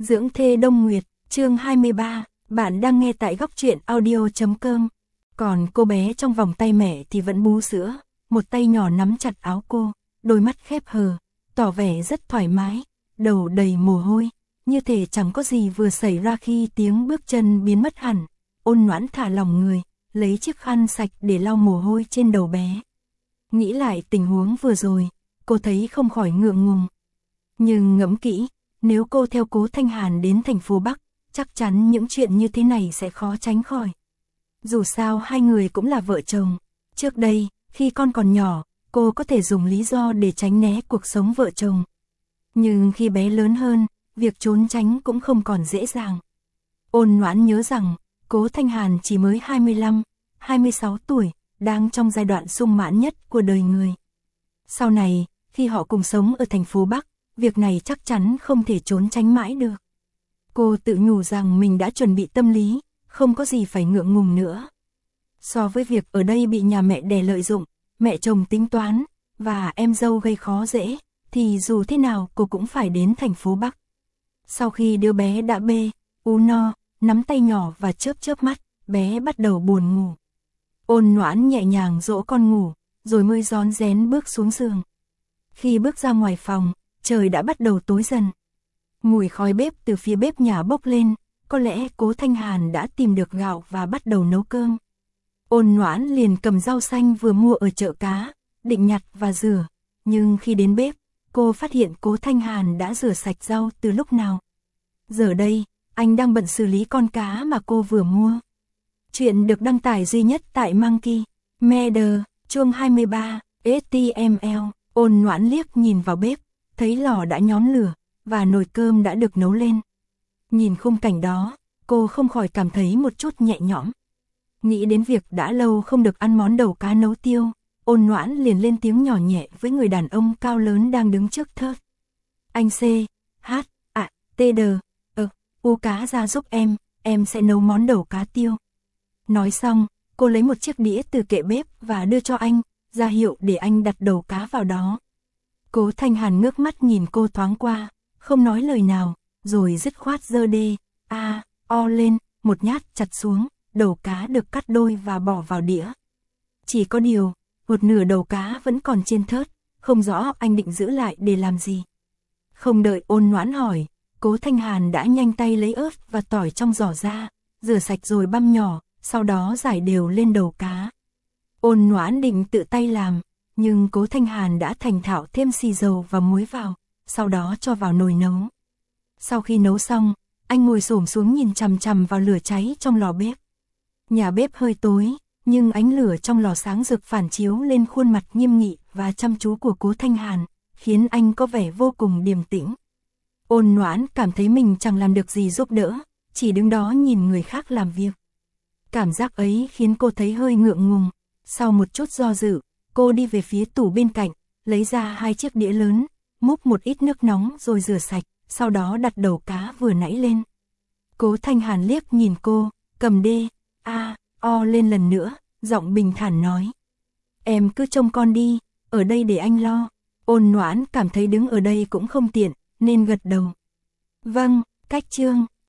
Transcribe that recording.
Dưỡng thê Đông Nguyệt, chương 23, bạn đang nghe tại góc truyện audio.com. Còn cô bé trong vòng tay mẹ thì vẫn bú sữa, một tay nhỏ nắm chặt áo cô, đôi mắt khép hờ, tỏ vẻ rất thoải mái, đầu đầy mồ hôi, như thể chẳng có gì vừa xảy ra khi tiếng bước chân biến mất hẳn. Ôn Noãn thả lỏng người, lấy chiếc khăn sạch để lau mồ hôi trên đầu bé. Nghĩ lại tình huống vừa rồi, cô thấy không khỏi ngượng ngùng. Nhưng ngẫm kỹ, nếu cô theo Cố Thanh Hàn đến thành phố Bắc, chắc chắn những chuyện như thế này sẽ khó tránh khỏi. Dù sao hai người cũng là vợ chồng. Trước đây, khi con còn nhỏ, cô có thể dùng lý do để tránh né cuộc sống vợ chồng. Nhưng khi bé lớn hơn, việc trốn tránh cũng không còn dễ dàng. Ôn Noãn nhớ rằng, Cố Thanh Hàn chỉ mới 25, 26 tuổi, đang trong giai đoạn sung mãn nhất của đời người. Sau này, khi họ cùng sống ở thành phố Bắc, việc này chắc chắn không thể trốn tránh mãi được. Cô tự nhủ rằng mình đã chuẩn bị tâm lý, không có gì phải ngượng ngùng nữa. So với việc ở đây bị nhà mẹ đẻ lợi dụng, mẹ chồng tính toán, và em dâu gây khó dễ, thì dù thế nào cô cũng phải đến thành phố Bắc. Sau khi đứa bé đã bê, ú no, nắm tay nhỏ và chớp mắt, bé bắt đầu buồn ngủ. Ôn Noãn nhẹ nhàng dỗ con ngủ, rồi mới rón rén bước xuống giường. Khi bước ra ngoài phòng, trời đã bắt đầu tối dần. Mùi khói bếp từ phía bếp nhà bốc lên, có lẽ Cố Thanh Hàn đã tìm được gạo và bắt đầu nấu cơm. Ôn Noãn liền cầm rau xanh vừa mua ở chợ cá, định nhặt và rửa, nhưng khi đến bếp, cô phát hiện Cố Thanh Hàn đã rửa sạch rau từ lúc nào. Giờ đây, anh đang bận xử lý con cá mà cô vừa mua. Chuyện được đăng tải duy nhất tại Monkey Media, chương 23, HTML. Ôn Noãn liếc nhìn vào bếp, thấy lò đã nhóm lửa, và nồi cơm đã được nấu lên. Nhìn khung cảnh đó, cô không khỏi cảm thấy một chút nhẹ nhõm. Nghĩ đến việc đã lâu không được ăn món đầu cá nấu tiêu, Ôn Noãn liền lên tiếng nhỏ nhẹ với người đàn ông cao lớn đang đứng trước thớt. Anh C, H, T, D, U cá ra giúp em sẽ nấu món đầu cá tiêu. Nói xong, cô lấy một chiếc đĩa từ kệ bếp và đưa cho anh, ra hiệu để anh đặt đầu cá vào đó. Cố Thanh Hàn ngước mắt nhìn cô thoáng qua, không nói lời nào, rồi dứt khoát giơ o lên, một nhát chặt xuống, đầu cá được cắt đôi và bỏ vào đĩa. Chỉ có điều, một nửa đầu cá vẫn còn trên thớt, không rõ anh định giữ lại để làm gì. Không đợi Ôn Noãn hỏi, Cố Thanh Hàn đã nhanh tay lấy ớt và tỏi trong giỏ ra, rửa sạch rồi băm nhỏ, sau đó rải đều lên đầu cá. Ôn Noãn định tự tay làm, nhưng Cố Thanh Hàn đã thành thạo thêm xì dầu và muối vào, sau đó cho vào nồi nấu. Sau khi nấu xong, anh ngồi xổm xuống nhìn chằm chằm vào lửa cháy trong lò bếp. Nhà bếp hơi tối, nhưng ánh lửa trong lò sáng rực phản chiếu lên khuôn mặt nghiêm nghị và chăm chú của Cố Thanh Hàn, khiến anh có vẻ vô cùng điềm tĩnh. Ôn Noãn cảm thấy mình chẳng làm được gì giúp đỡ, chỉ đứng đó nhìn người khác làm việc. Cảm giác ấy khiến cô thấy hơi ngượng ngùng. Sau một chút do dự, cô đi về phía tủ bên cạnh, lấy ra hai chiếc đĩa lớn, múc một ít nước nóng rồi rửa sạch, sau đó đặt đầu cá vừa nãy lên. Cố Thanh Hàn liếc nhìn cô, cầm o lên lần nữa, giọng bình thản nói. Em cứ trông con đi, ở đây để anh lo. Ôn Noãn cảm thấy đứng ở đây cũng không tiện, nên gật đầu. Vâng, cách chương.